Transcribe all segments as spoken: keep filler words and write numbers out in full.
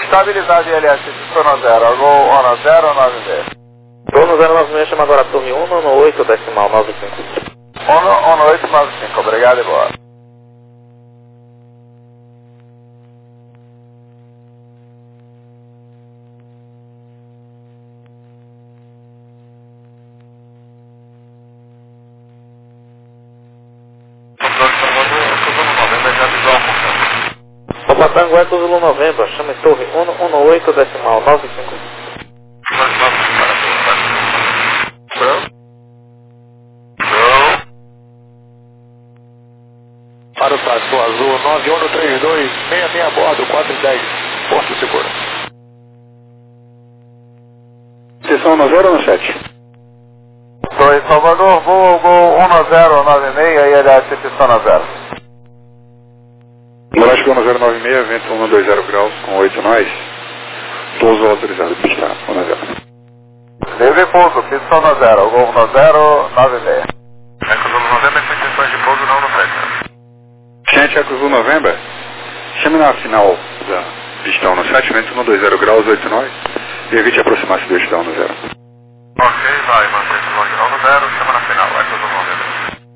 Estabilidade L S Sono zero, Gol Ono zero nove seis. Sono zero nove seis, chama agora a torre um, Ono oito, decimal nove cinco. Ono, Ono oito nove cinco, obrigado e boa. Papa Tango é Zulu Novembro, chama torre um, Ono oito, decimal nove cinco. Para o táxi azul nove um três dois, seis seis a bordo, quatro dez, Porto Seguro. Seção nove zero nove sete. Oi, Salvador, voo, voo um zero nove seis, I L S Sono zero. Norte um zero nove seis, vento cento e vinte graus, com oito nós. Pouso autorizado, pista um zero. Deve pouso, pista um zero, Gol um zero nove seis. Eco Zulu November, com intenções de pouso não no prédio. Gente, Eco Zulu November, chame na final da pista um sete, vento cento e vinte graus, oito nós. E evite aproximar-se do eixo da um zero. Ok, vai, mantém-se longe da um zero, chama na final, Eco Zulu November.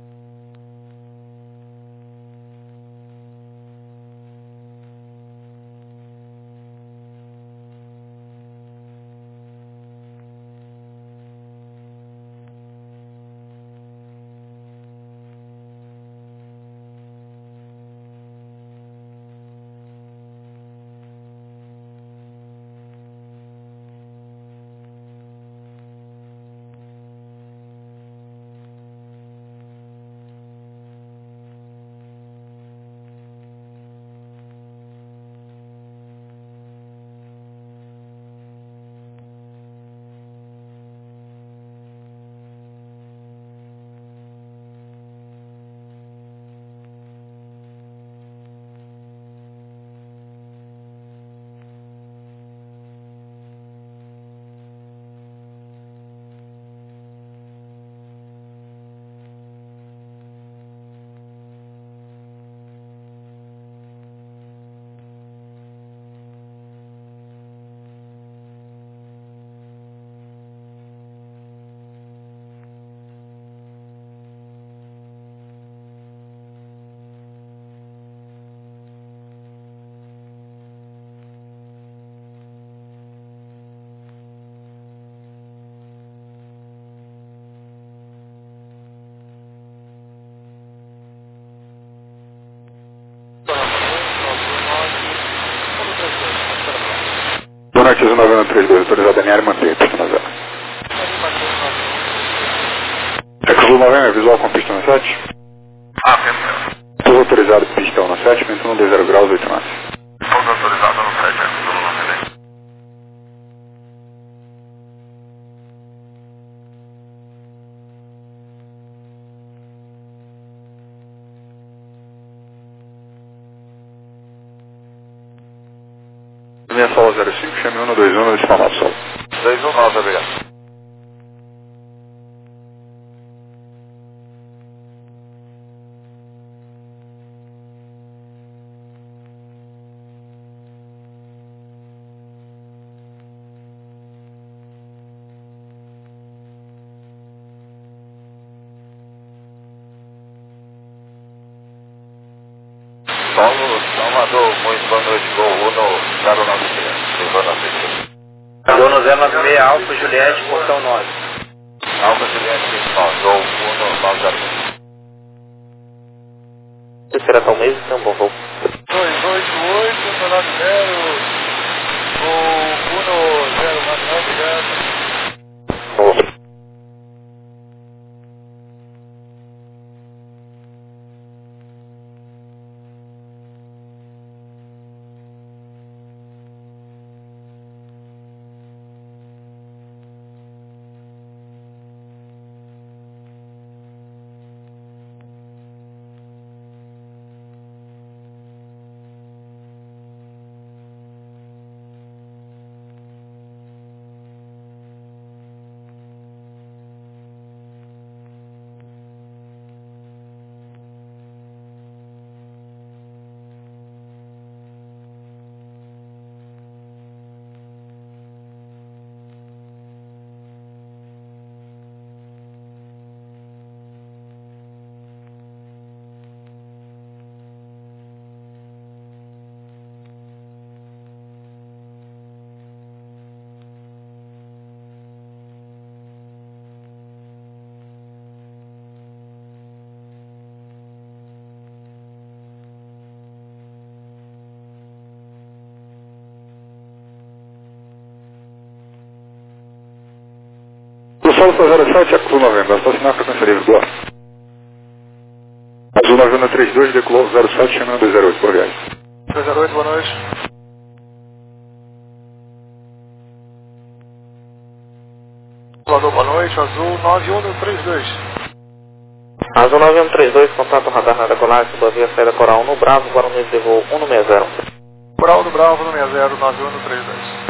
Norte Azul nove um três dois, autorizado a N R, manter, pista na zero. Eco Azul nove um, visual com pista no sete. Ah, perfeito. Pouso autorizado, pista um sete, vento cento e vinte graus, oito nós. Pouso autorizado no sete, Eco Azul nove um. Minha sala zero cinco, chame um dois um, decimal nove sol. dois um nove, obrigado. Paulo, Salvador, muito boa noite, Gol Uno zero nove seis. Uno zero nove seis, Alfa Juliette, portão nove. Alfa Juliette, principal, Gol Uno nove zero seis. Se espera tal mês, então bom voo. dois oito oito nove zero, Gol Uno zero nove nove, obrigado. Bom. Alfa zero sete, Azul Novembro, assassinar a frequência livre, boa. Azul Novembro trinta e dois, decolou zero sete, chama dois zero oito, boa viagem. dois zero oito, boa noite. Boa noite, Azul nove um três dois. Azul nove um três dois, contato radar na decolagem, subavia saída Coral um no Bravo, Guarulhos de voo um sete zero. Coral do Bravo, um sete zero, nove um três dois.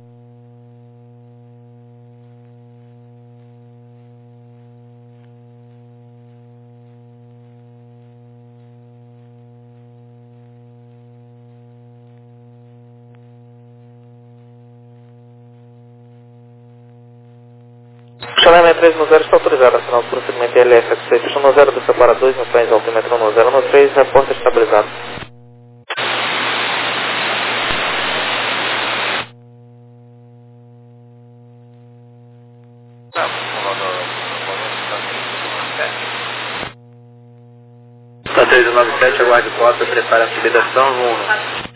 Chalé três no zero está autorizado, afinal do procedimento L S sete seis no zero do separa dois, no trens altímetro no zero no três, repórter estabilizado. Está três nove sete, aguarde porta, prepara a subida São João.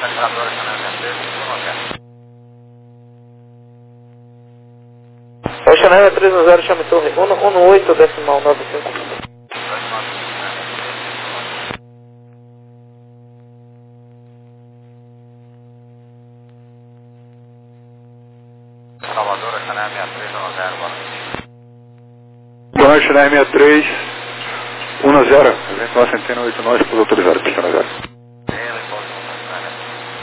calculadora Chanel sessenta e três, O Chanel é três um zero, chame torre um um oito, decimal nove cinco. Salvador, Chanel sessenta e três, um zero, boa noite. Boa noite, Chanel sessenta e três, um zero, eventual centena oito nove, por autorizado, pista zero. Ele, pode contar, né?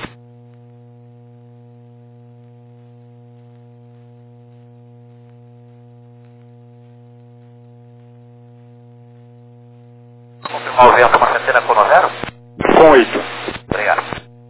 Confirmar o vento com a centena com zero? Com oito. Obrigado.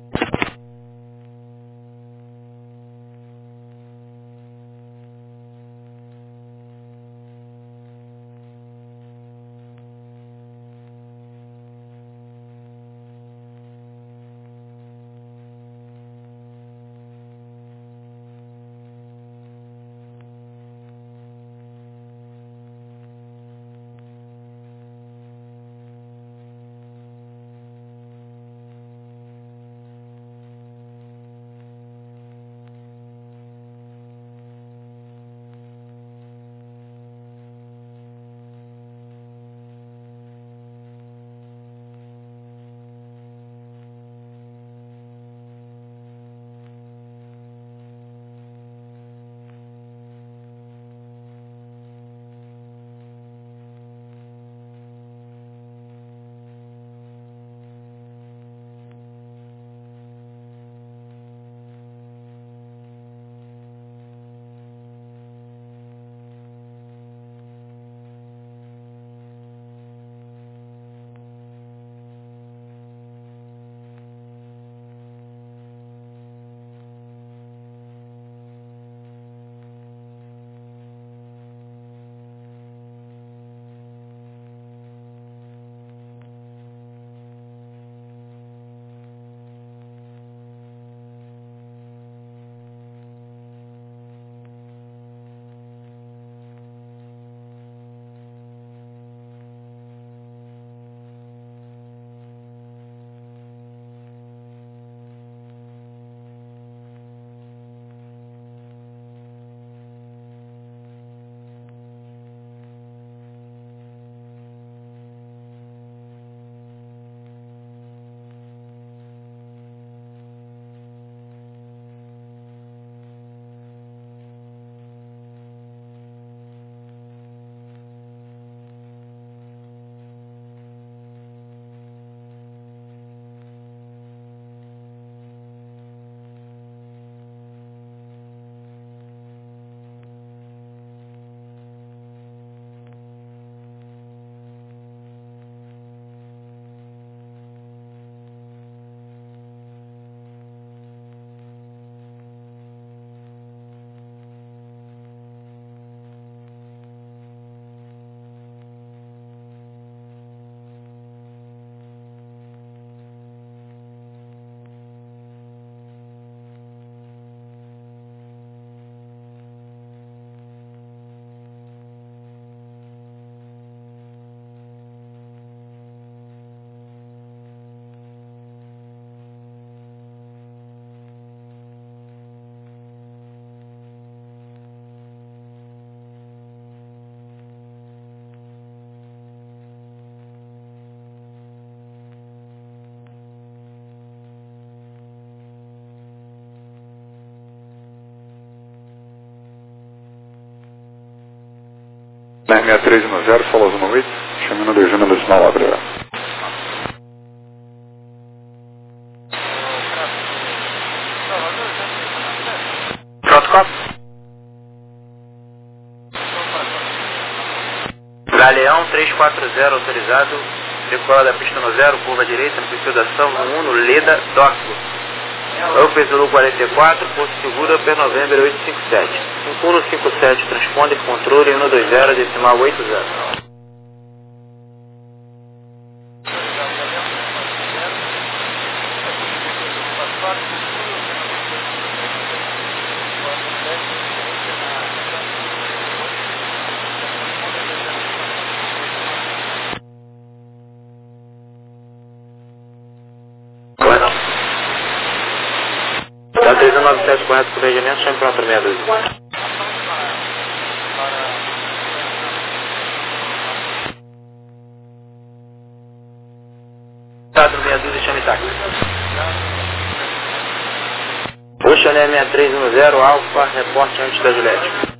sessenta e três um zero, Solos um oito, chamando de Júnior decimal abre. Pronto, copo? Galeão três quatro zero autorizado, decola da pista no zero, curva direita, amplitudação no um, no Leda, Dócilo. Upper Zulu quarenta e quatro, Porto Seguro, Upper November oito cinco sete. cinco um cinco sete, transponder controle um dois zero, decimal oito zero. três nove sete correto por regimento, chame para outra meia dúzia. quatro meia dúzia, chame táxi. Oceané seis três um zero, Alfa, reporte antes da Juliette.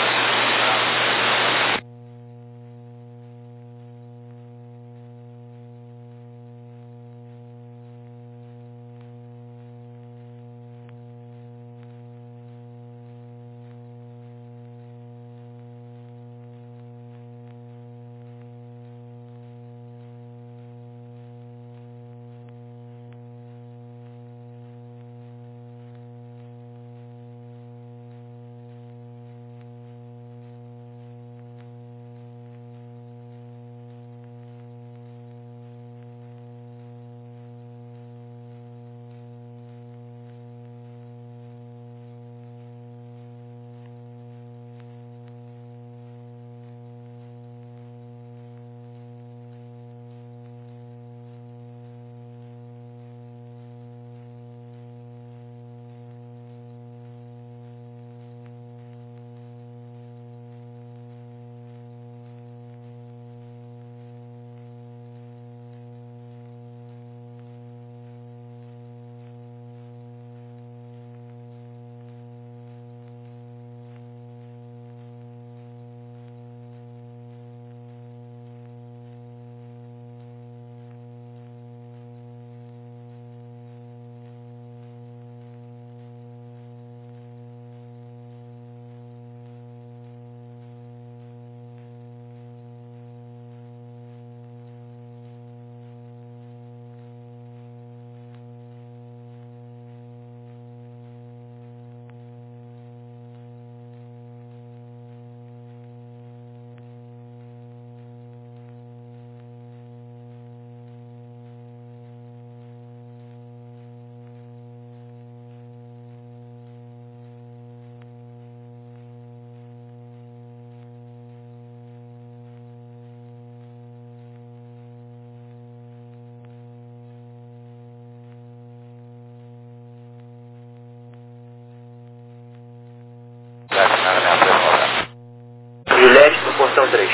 Juliette do portão três.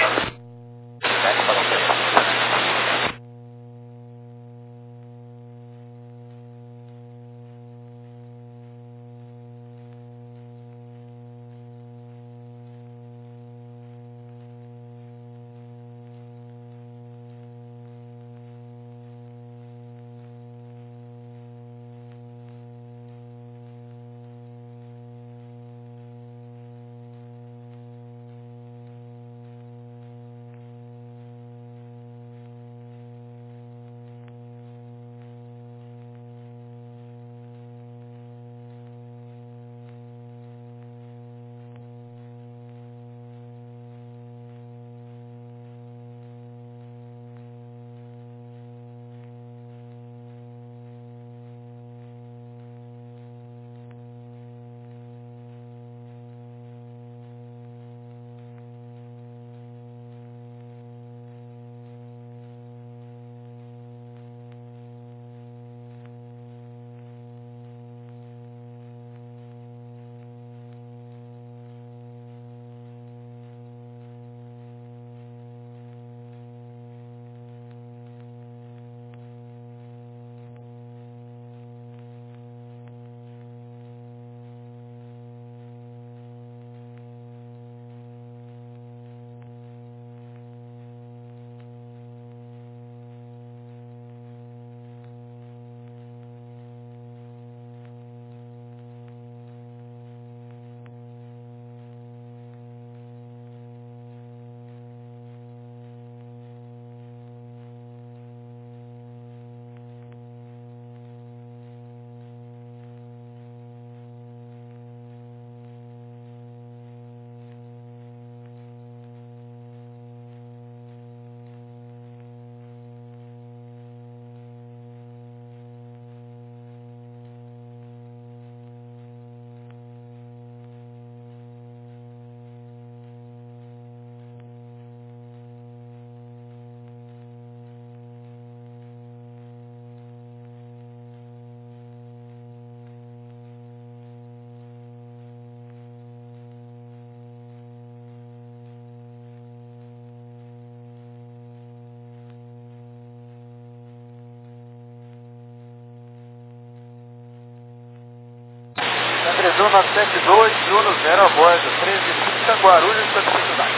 um nove sete dois, Juno zero a bordo, treze trinta, Guarulhos, sua dificuldade.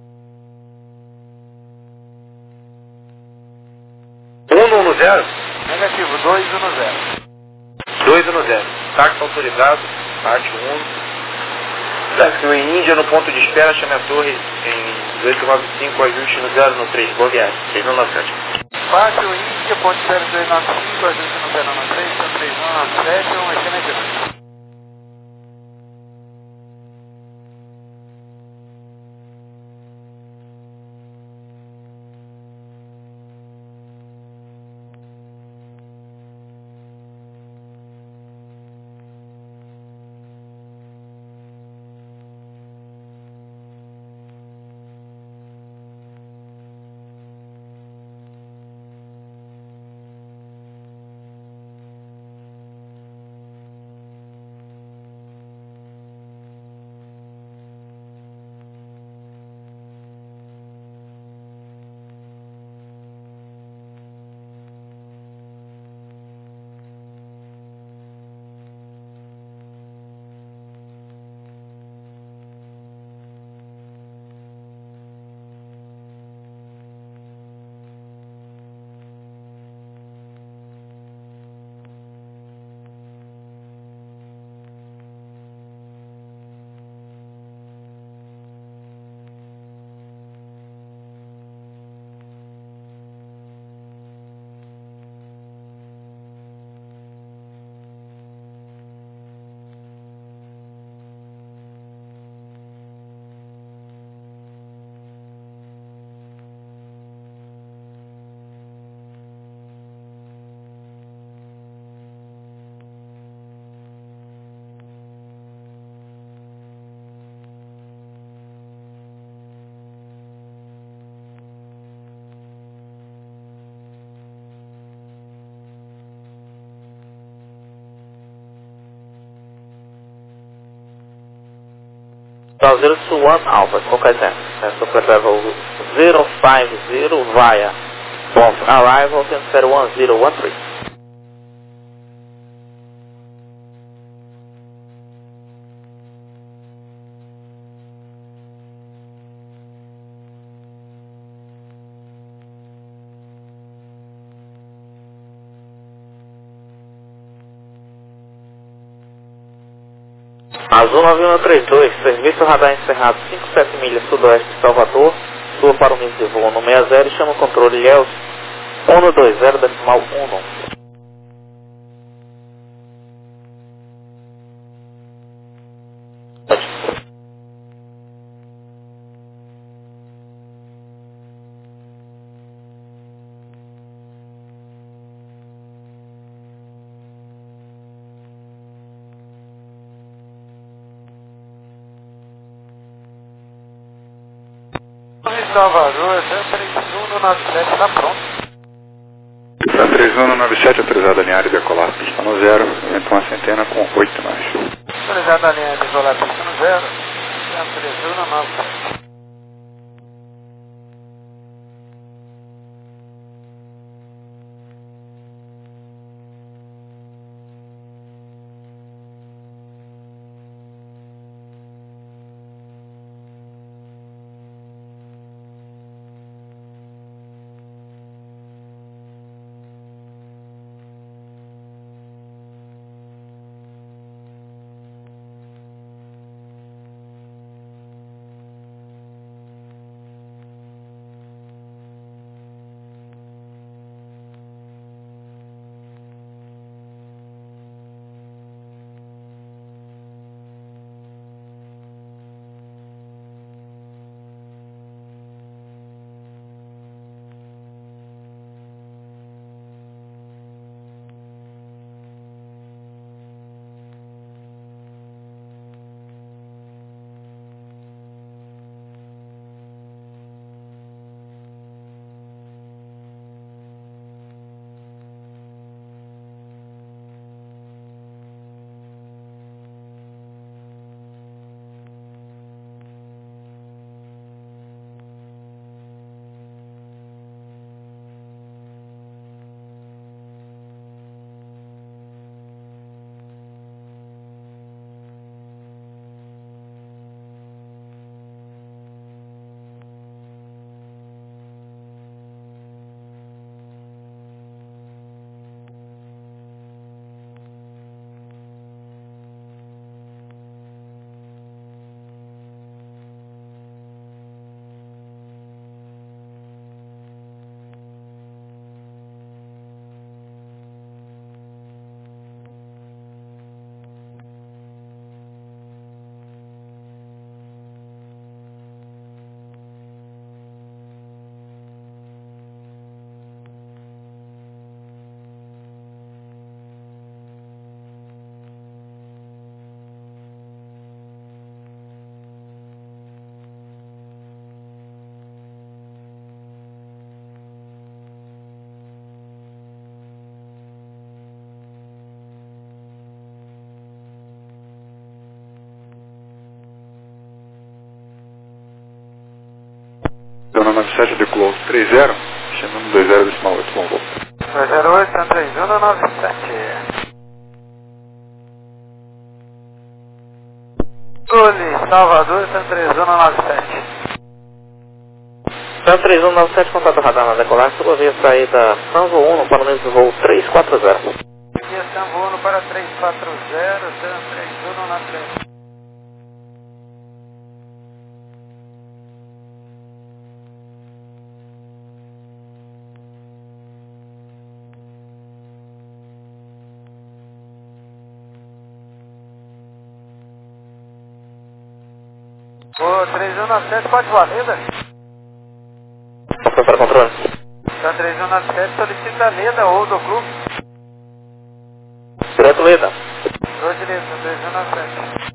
um um zero? Negativo, dois um zero. dois um zero. Táxi autorizado, parte um. Táxi em Índia no ponto de espera, chame a torre em dezoito nove cinco, ajuste no zero no três. Boa viagem, três um nove sete. Parte Índia, ponto zero dois nove cinco, ajuste no zero no três, chame três um nove sete, um excelente noite. Então, zero two one Alpha, Cocazen. Super level zero five zero via of arrival zero one zero one three. Azul nove um três dois, serviço radar encerrado cinco sete milhas sudoeste de Salvador, sua para o míssil de voo no sessenta e chama o controle L E O S um dois zero decimal um. Salvador, três um nove sete, está pronto. três um nove sete, autorizado a linha de decolar, pista no zero, vento uma centena com oito nós. Autorizado a linha de decolar, pista no zero, três um nove sete. nove sete de close três zero, chamando dois zero decimal oito, bom voo. dois zero oito, Santa três um nove sete. Gole, Salvador, Santa três um nove sete. Santa três um nove sete, contato radar na decolagem, sua via saída São Uno para o mesmo voo três quatro zero. Aqui é São Uno para três quatro zero, Santa três um nove sete. O três um nove sete pode voar, Leda? Para controle. Santa três um nove sete solicita Leda ou do clube. Direto Leda. Dois direito, Santa três um nove sete.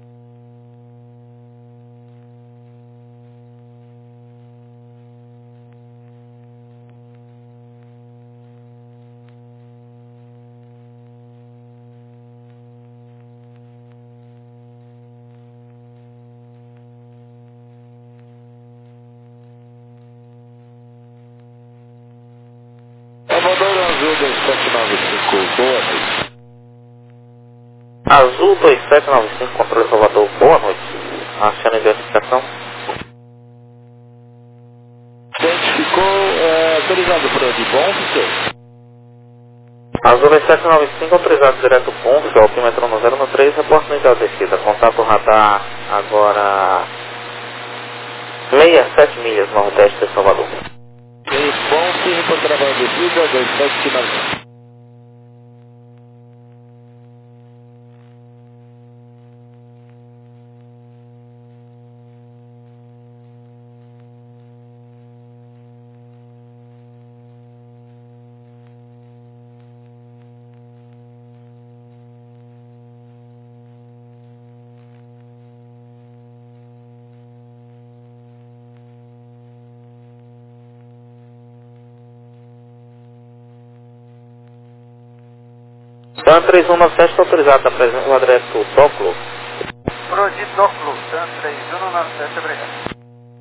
Salvador Azul dois sete nove cinco, boa noite. Azul dois sete nove cinco, controle Salvador, boa noite. Achando a identificação. Identificou, é, autorizado para de bom, Azul dois sete nove cinco, autorizado direto Ponce, altímetro no zero no três, reporte no ideal descida. Contato radar agora sessenta e sete milhas nordeste de Salvador. três pontos, reportará para a descida, dois sete nove cinco. Santa três um nove sete está autorizado na presença do adresso Doclo. Prodi Doclo, Santa três um nove sete, obrigado.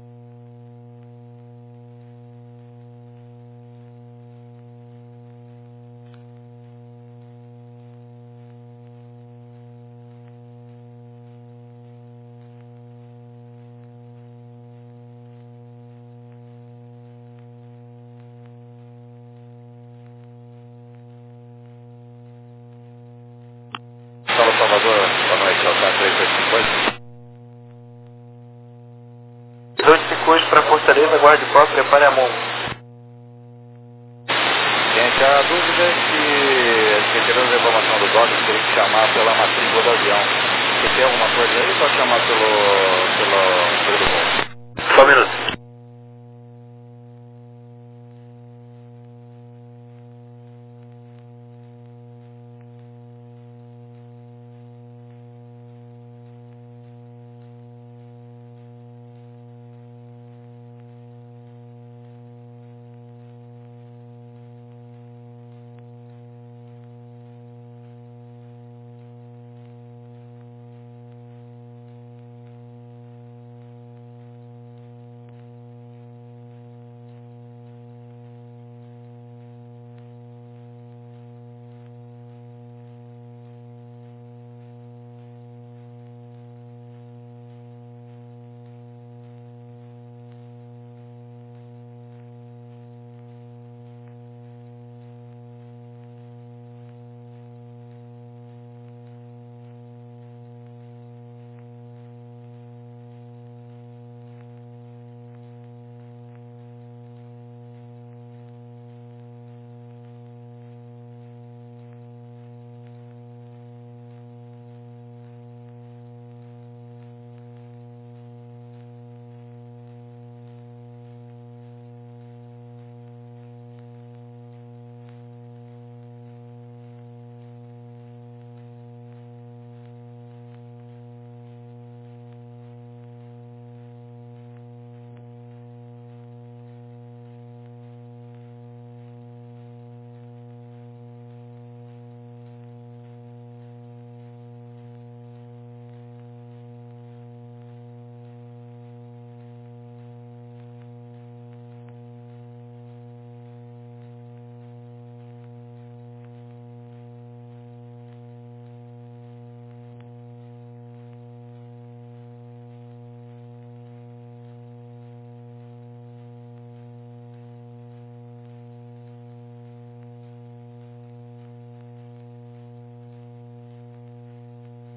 Fala Salvador, boa noite, é o K três oito cinco oito. dois cinco oito para Fortaleza, guarde quatro, prepare a mão. Gente, a dúvida é que, retirando a informação do dock, teria que chamar pela matrícula do avião. Você tem alguma coisa aí ou pode chamar pelo, pelo, pelo voo? Só um minuto.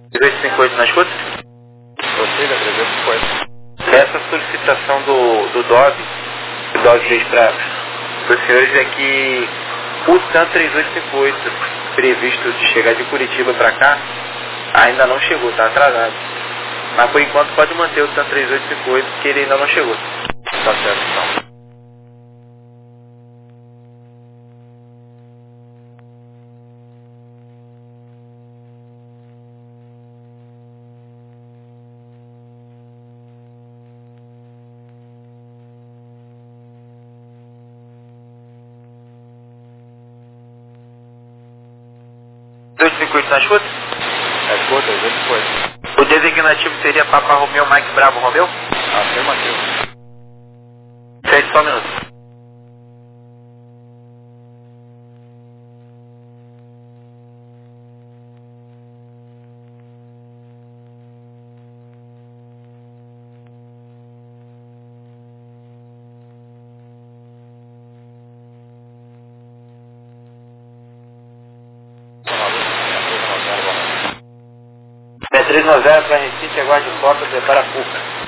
trezentos e cinquenta e oito na escuta? Prossiga, trezentos e cinquenta. Essa solicitação do, do D O V, do D O V para os senhores é que o TAM três oito cinco oito previsto de chegar de Curitiba para cá ainda não chegou, está atrasado. Mas por enquanto pode manter o TAM três oito cinco oito porque ele ainda não chegou. Tá certo, então. trezentos e cinquenta e oito na escuta? É escuta, trezentos e cinquenta. O designativo seria Papa Romeu, Mike Bravo Romeu? Afirmativo. Sente só um minuto. É três nove zero para Recife, aguarde foto, prepara a Fuca.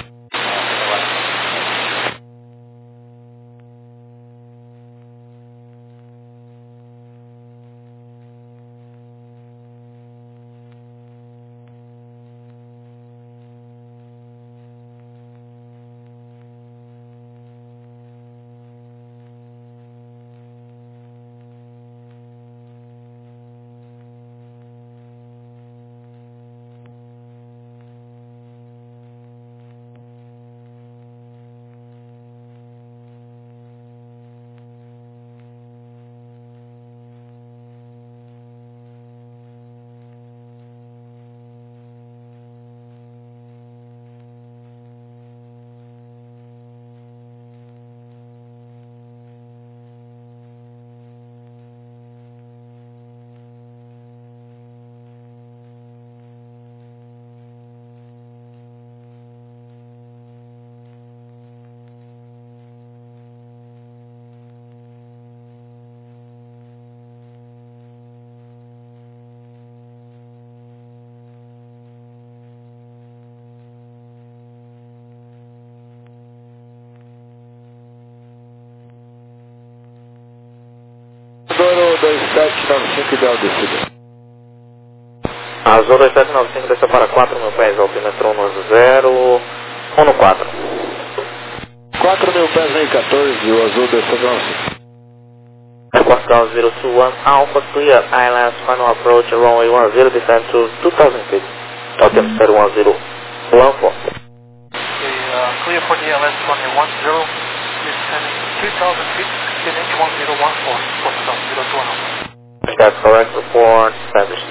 Azul dois sete nove cinco, ideal descida. Azul dois sete nove cinco, desceu para quatro, meu pés, altímetro um zero, um no quatro. quatro mil pés em catorze, o Azul desceu para cinco. Aircraft zero two one Alpha, clear, I L S, final approach, runway one zero, descend to two thousand feet. Altimeter one zero one four. Okay, uh, clear for the I L S runway one zero, descending two thousand feet, Q N H one zero one four, Foxtrot zero two one Alpha. That's correct, report, established.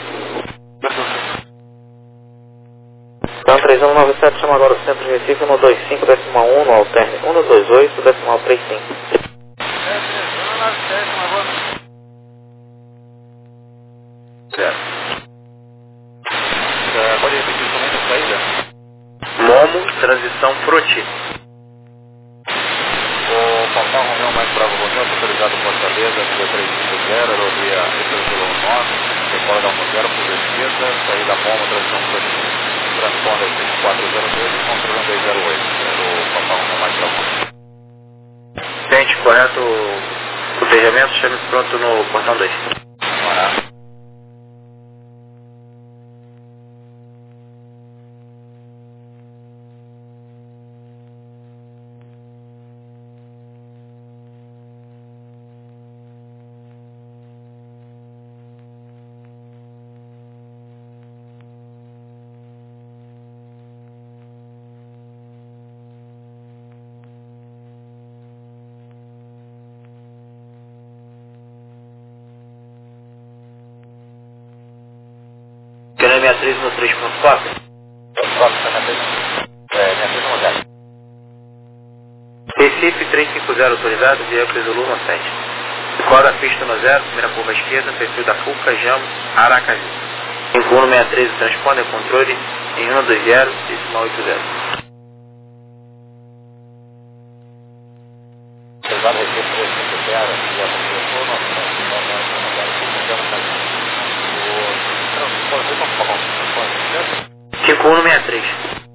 Então três um nove sete, chama agora o centro de Recife, um dois cinco, decimal um, no alterne, um dois oito, decimal três cinco. É, três um nove sete, mas vamos. Certo. Uh, pode repetir somente a saída? Momo, transição Froti. O Papa Romeu mais Bravo Romeu, autorizado Fortaleza, três cinco zero, rodovia Y nove, decola da um zero por esquerda, saída Momo, transição Froti. Transponder cinco quatro zero dois, controle dois zero oito, era o Papa Romeu mais Bravo. Tente, correto o cotejamento, chame pronto no portão dois. Maravilha. Quero minha atriz no três ponto quatro. Recife trezentos e cinquenta, autorizado, via Zulu no sete. Roda pista no zero, primeira curva esquerda, perfil da Fuca, Jamo, Aracaju. cinco um seis três, transponder, controle em um dois zero, decimal oito zero. Autorizado Recife trezentos e cinquenta, via telefone, o transporte, vamos falar, transporte, voo no sessenta e três.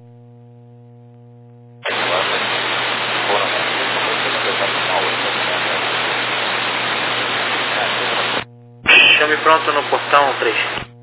Chame pronto no portão três.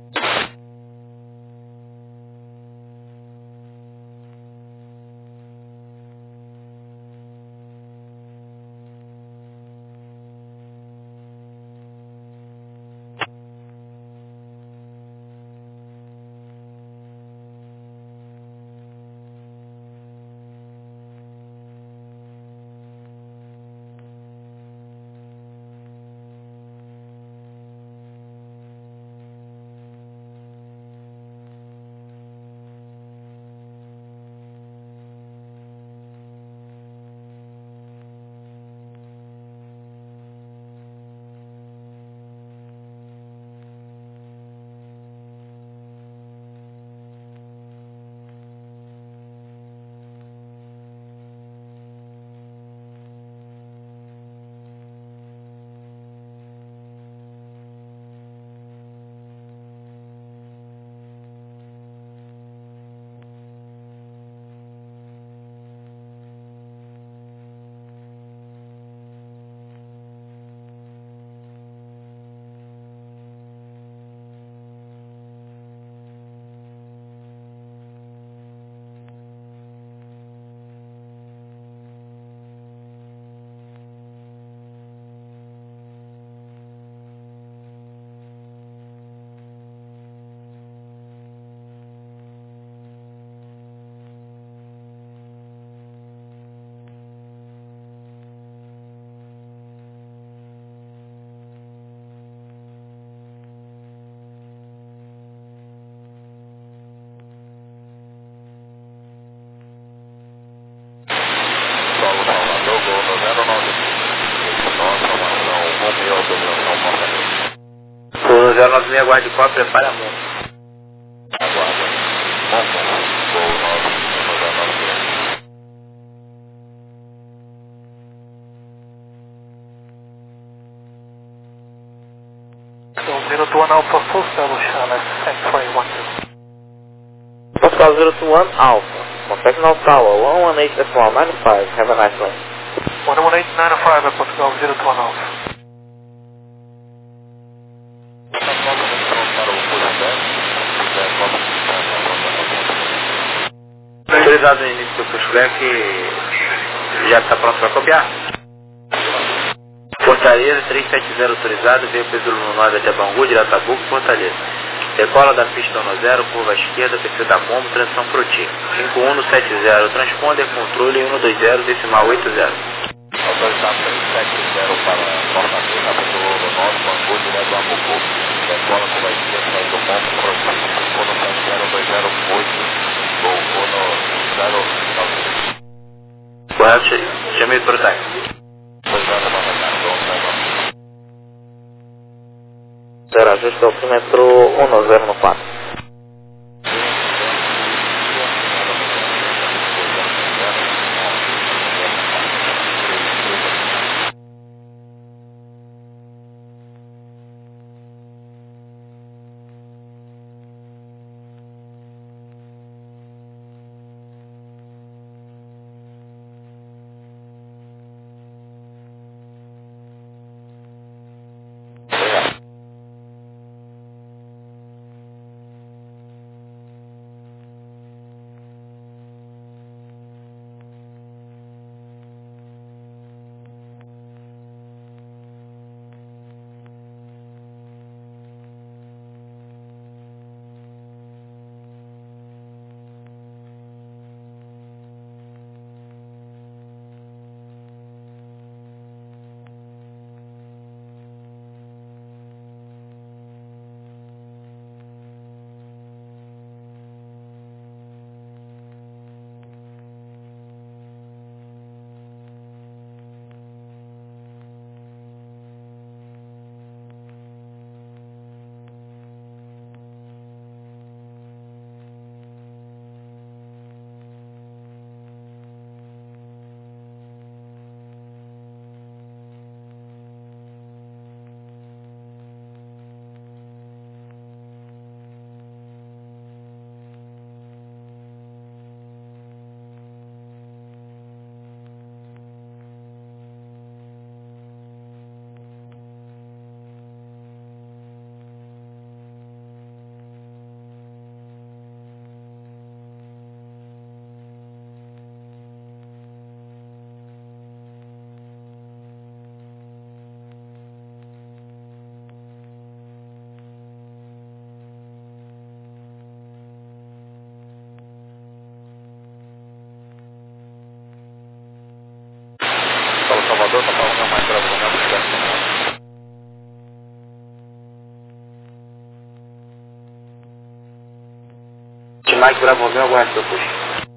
Pô, zero nove seis, aguarde qual, prepare a mão. Aguarda. Voo nove, zero nove seis. So zero two one Alpha, full establish L S X-ray one two. Pascal zero two one Alpha, contact North Tower, one one eight decimal nine five, have a nice one. one one eight nine five, Pascal zero two one Alpha. Autorizado no início do pushback, já está pronto para copiar. Fortaleza três sete zero autorizado, veio Pedro nove até Bangu, direto a Tabuco, Fortaleza. Decola da pista no zero, curva esquerda, P C da Mombo, transição pro T. cinco um no sete zero, transponder, controle um dois zero, decimal oito zero. Autorizado três sete zero para Fortaleza, Pedro nove, Bangu, direto a Tabuco. Decola curva esquerda, sai do Mombo, prossegue cinco no sete zero dois zero oito. Voltou no zero nove. Correto, chamei para o táxi. Zero, ajuste ao perímetro um zero no quatro. Mike Bravo Romeo, aguarde seu push.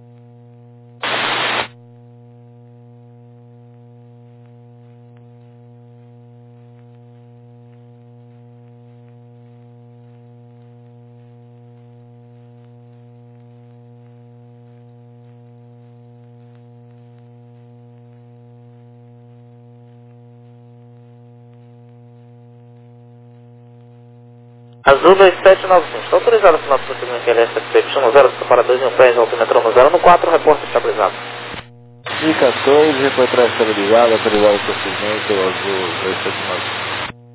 Azul dois sete nove cinco, está autorizado o final do procedimento L S F Y zero, para dois mil pés, altimetro no zero no quatro, reporte estabilizado. I quatorze, reportar estabilizado, autorizado o procedimento Azul dois sete nove cinco.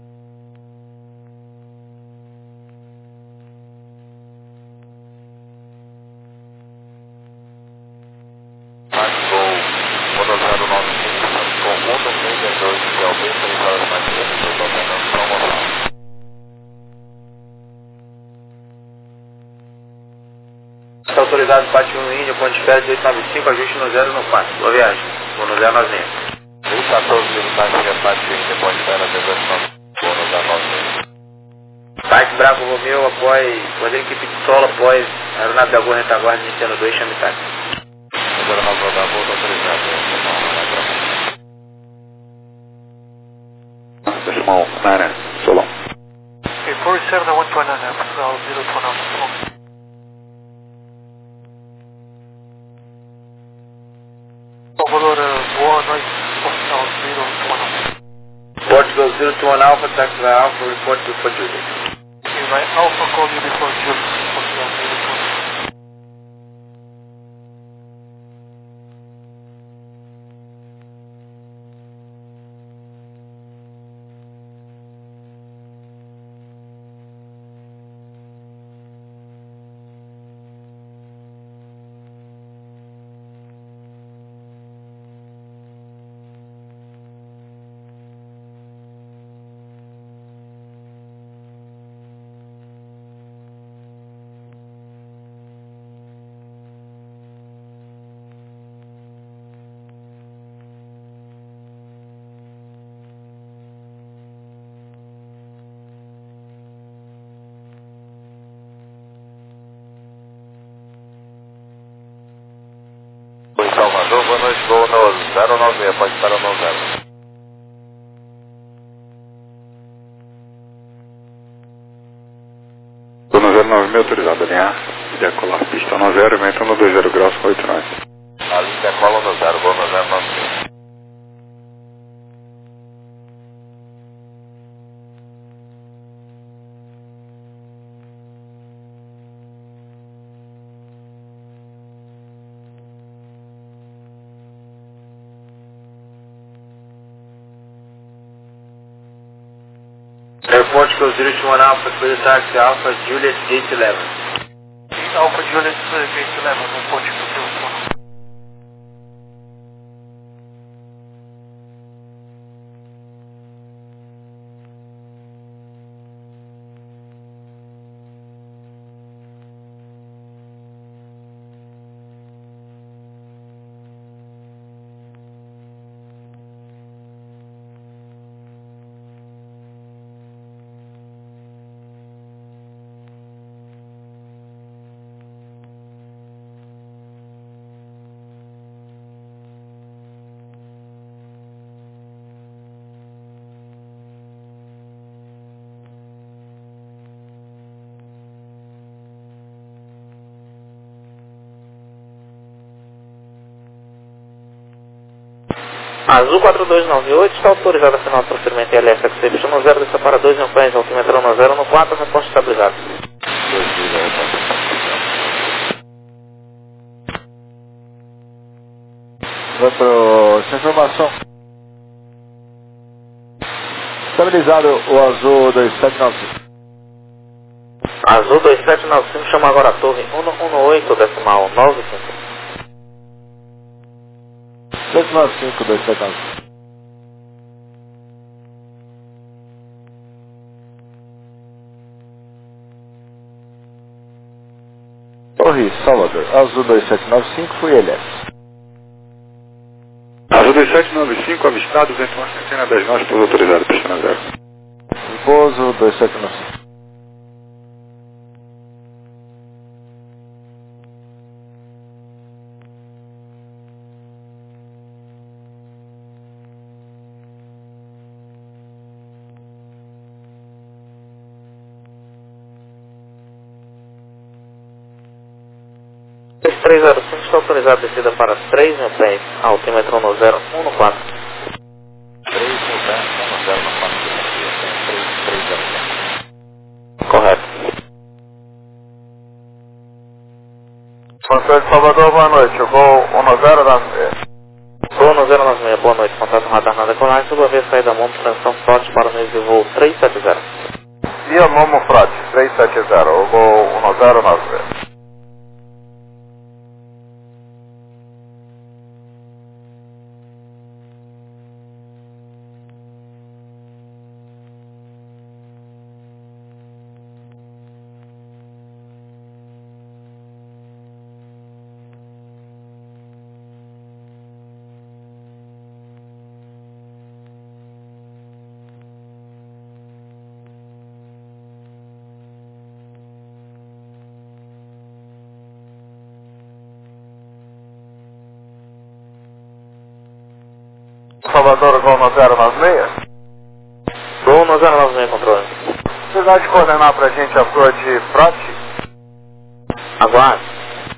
Está autorizado o Pátio um Índia, ponto de espera de oito nove cinco, ajuste no zero no quatro. Boa viagem. Vou no zero nove seis. I quatorze, militar, Pátio Índia, ponto de espera de oito nove cinco, vou no zero nove seis. Mike Bravo Romeo, após, poder equipe de solo, após aeronave da Gol retaguarda, iniciando dois, chame táxi. zero nove da Gol, autorizado. Decimal nine, Solon. Okay, four seven one two nine, zero two nine. Salvador, boa noite, Portugal zero two one. Portugal zero two one Alpha, taxi by Alpha, report to for Juliet. Okay, right, Alpha call you before Juliet, Portugal zero two one. Salvador, boa noite, vou no zero nove seis, pode estar no zero. Estou no zero nove seis, autorizado a linhar, decolar pista no zero, vento no dois zero graus com oito nove. Ali decola no zero, vou no zero nove seis. Airport Go zero two one Alpha, clear taxi Alpha, Juliet, gate eleven. Alpha Juliet, gate eleven, Portugal zero two one. Azul quatro dois nove oito, está autorizado a final do procedimento L S X Y zero, desça para dois mil pés, altimetro no zero no quatro, reposto estabilizado. Vai pro... essa informação. Estabilizado o Azul dois sete nove cinco. Azul dois sete nove cinco, chama agora a torre um um oito, decimal nove cinco. sete nove cinco, dois sete nove cinco. Torre Salvador, Azul dois sete nove cinco, fui L S. Azul dois sete nove cinco, avistado, vento uma centena dez nós, pouso autorizado, pista na zero. Pouso dois sete nove cinco. três zero cinco está autorizado descida para três mil pés, altímetro no zero um no quatro. três mil pés, um zero no quatro, três três zero cinco. Correto. Controle de Salvador, boa noite. Eu vou um zero nove seis. Voo no zero nove seis, boa noite. Contato radar na decolagem, sobre a vez saída Momo, transição forte para o mês de voo trezentos e setenta. Via Momo Frate, trezentos e setenta. Eu vou um zero nove seis. Salvador, voo no zero nove seis. Voo no zero nove seis, controle. Você vai coordenar pra gente a flor de Frate? Aguarde.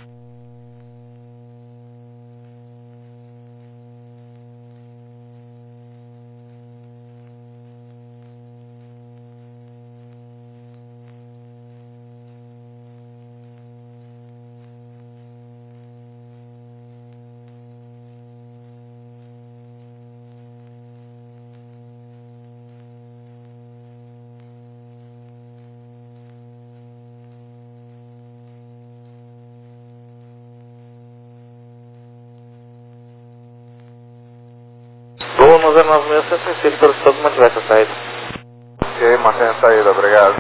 Voo no zero nove seis, você sensível para todos mantiver essa saída. Ok, mantenha a saída, obrigado.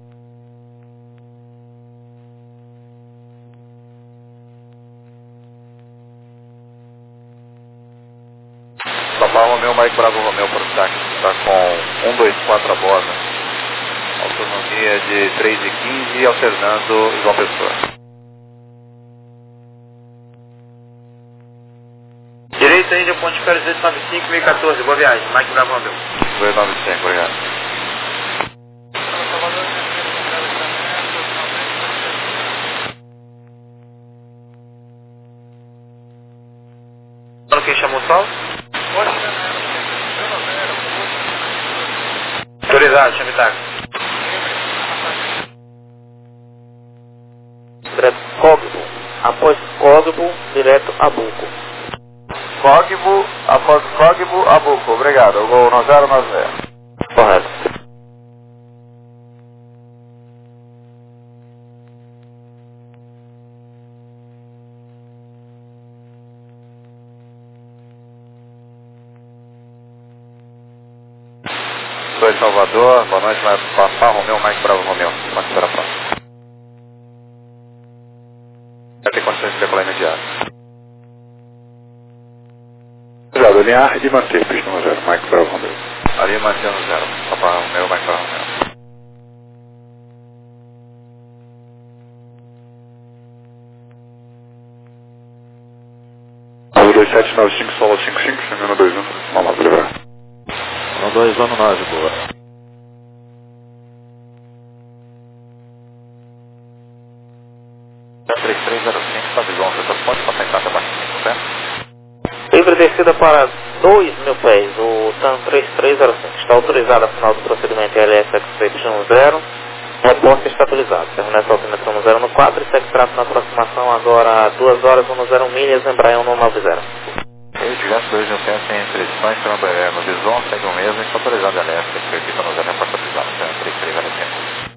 Papa Romeu, Mike Bravo Romeu para o táxi, está com um dois quatro a bordo. Autonomia de três e quinze, alternando João Pessoa. Direita Índia, Ponte Férias dois nove cinco, mil e quatorze, boa viagem, Mike Bravo Romeu. dois nove cinco, obrigado. Fala quem chamou o sol? Autorizado, chame táxi. Direto Código. Após Código, direto a Buco. Código, após Código, Abuco, obrigado. Eu vou um zero nove seis. Correto. dois Salvador, boa noite, Papa Romeu, Mike Bravo Romeu. Pode esperar a próxima. Vai ter condições de decolar imediato. Obrigado, alinhar e manter, pista um zero, Mike Bravo Romeu. Ali mantendo zero, Papa Romeu, Mike Bravo Romeu. Alô dois sete nove cinco, solo cinco cinco, semana dois um. Vamos lá, pra livrar. um dois um nove, boa. três três zero cinco, está visão, você pode passar em casa abaixo de cinco, certo? Livre descida para dois mil pés. O TAM três três zero cinco está autorizado a final do procedimento L S Expedition zero. Reporte estabilizado. Termina essa altímetro no zero no quatro e segue tráfego na aproximação agora duas horas no zero milhas, Embraer no nove zero. Ele tivesse dois mil pés sem restrições, Embraer no Bison, segue o mesmo, está autorizado a L S, que acredita no zero, reporte estabilizado, três três zero cinco.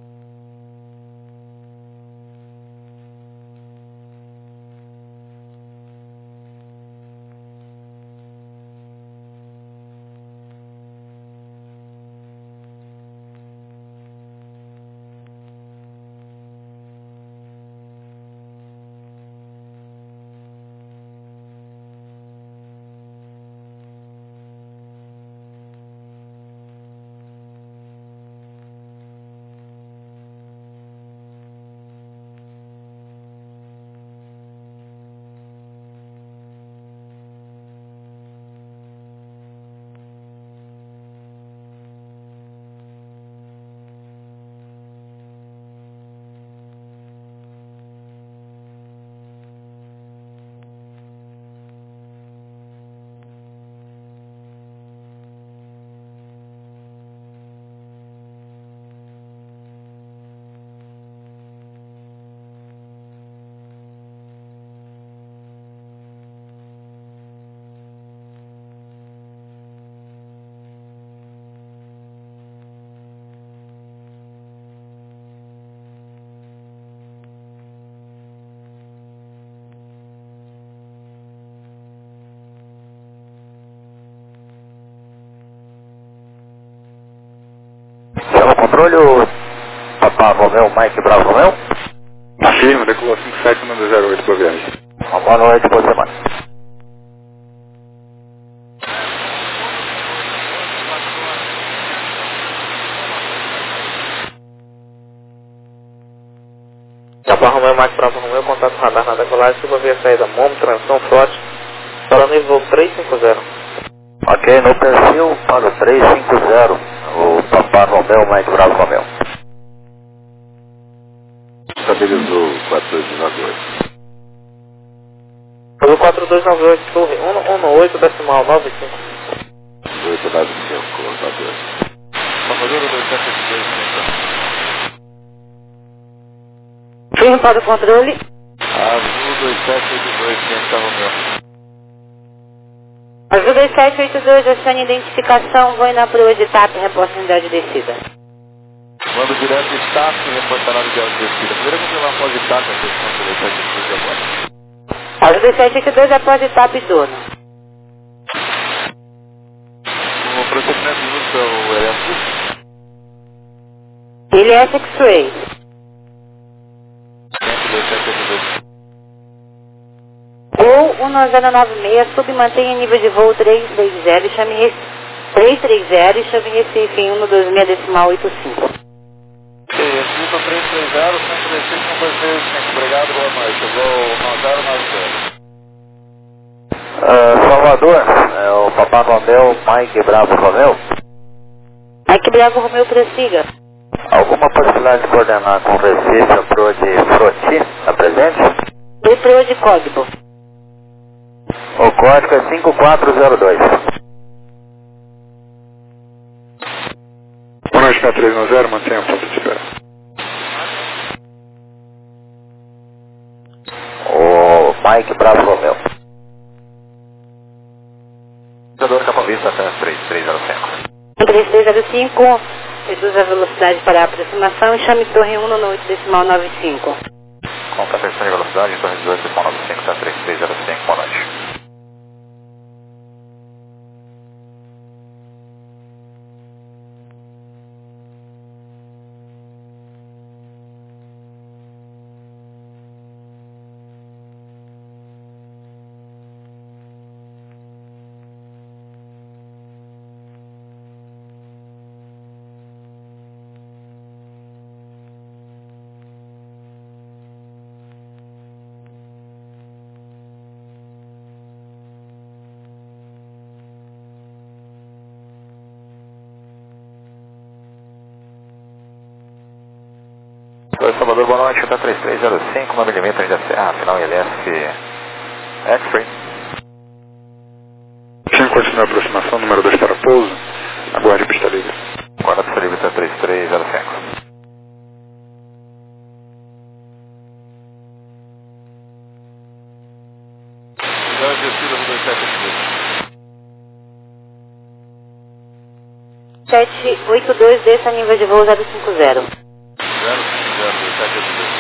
controle, o Papa Romeu, Mike Bravo Romeu? Firme, decolou cinco sete nove zero oito, boa viagem. Uma boa noite, boa semana. Papa Romeu, Mike Bravo Romeu, contato radar na decolagem, suba via saída Momo, transição forte, para o nível três cinco zero. Ok, no perfil para o três cinco zero, o Papa Romeu, Mike Bravo Romeu. Estabilizou quatro dois nove oito. Foi o quatro dois nove oito, torre um um oito, decimal nove cinco. oito nove cinco, nove oito. Salvador dois sete oito dois, Firme para o controle. Azul dois sete oito dois, quem tá Romeu? Azul dois sete oito dois, acione identificação, vou na proa de TAP, reposta unidade de descida. Mando direto de TAP e reportar na unidade de descida. Primeiro vamos lá após de TAP, a questão do dois sete oito dois agora. Azul dois sete oito dois, após de TAP dono. O procedimento de uso é o L S? Ele é X-Ray. dois sete oito dois. Ou um nove zero nove seis, submantenha nível de voo três três zero e chame Recife. três três zero e chame Recife em um dois seis decimal oito cinco. Ok, Recife três três zero, centro Recife um dois seis cinco. Obrigado, boa noite. Eu vou nove zero nove zero. Uh, Salvador, é o Papa Romeu, Mike Bravo Romeu. Mike Bravo Romeu, prossiga. Alguma possibilidade de coordenar com Recife a proa de Froti, está presente? E proa de Código. O código é cinco quatro zero dois. Boa noite, P três nove zero, mantenha a falta de espera. O Mike Bravo Romeu. Jogador Capavista, três três zero cinco. três três zero cinco, reduz a velocidade para a aproximação e chame torre um no oito decimal nove cinco. Com captação de velocidade, torre dezoito decimal nove cinco, tá três três zero cinco, boa noite. Oi, Salvador, boa noite, tá três três zero cinco, nove milímetros ainda Serra, final L S X-Ray. Sim, continua a aproximação, número dois para pouso, aguarde pista livre. Guarda pista livre, tá três três zero cinco. Unidade de descida, dois sete oito dois. sete oito dois, desça nível de voo zero cinco zero. zero cinco zero, dois sete oito dois.